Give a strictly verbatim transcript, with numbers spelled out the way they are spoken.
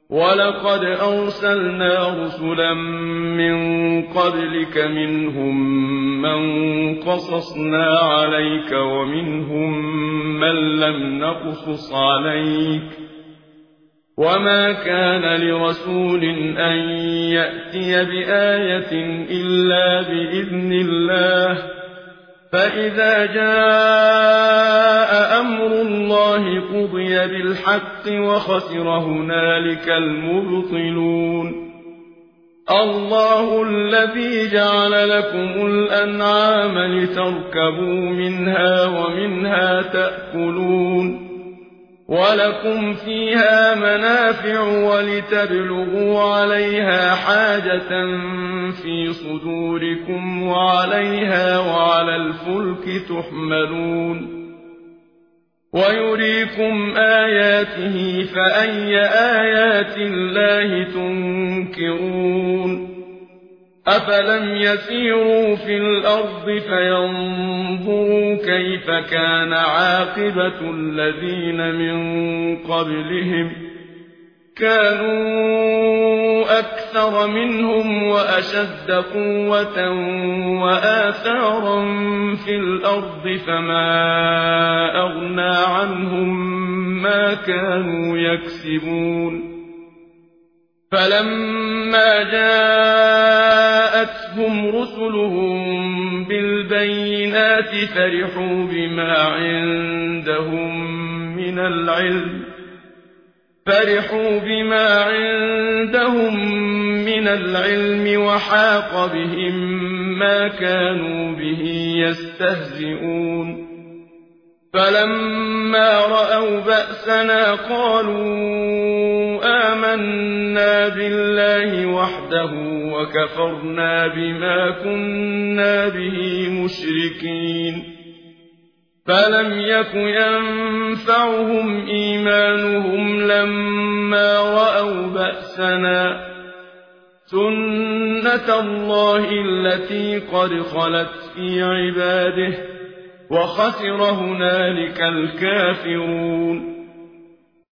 ولقد أرسلنا رسلا من قبلك منهم من قصصنا عليك ومنهم من لم نقصص عليك وما كان لرسول أن يأتي بآية إلا بإذن الله فإذا جاء أمر الله قضي بالحق وخسر هنالك المبطلون الله الذي جعل لكم الأنعام لتركبوا منها ومنها تأكلون ولكم فيها منافع ولتبلغوا عليها حاجة في صدوركم وعليها وعلى الفلك تحملون ويريكم آياته فأي آيات الله تنكرون أفلم يسيروا في الأرض فينظروا كيف كان عاقبة الذين من قبلهم كانوا أكثر منهم وأشد قوة وآثارا في الأرض فما أغنى عنهم ما كانوا يكسبون فلما جاءتهم رسلهم بالبينات فرحوا بما عندهم من العلم فرحوا بما عندهم من العلم وحاق بهم ما كانوا به يستهزئون فلما رأوا بأسنا قالوا آمنا بالله وحده وكفرنا بما كنا به مشركين فلم يك ينفعهم إيمانهم لما رأوا بأسنا سنة الله التي قد خلت في عباده وخسر هنالك الكافرون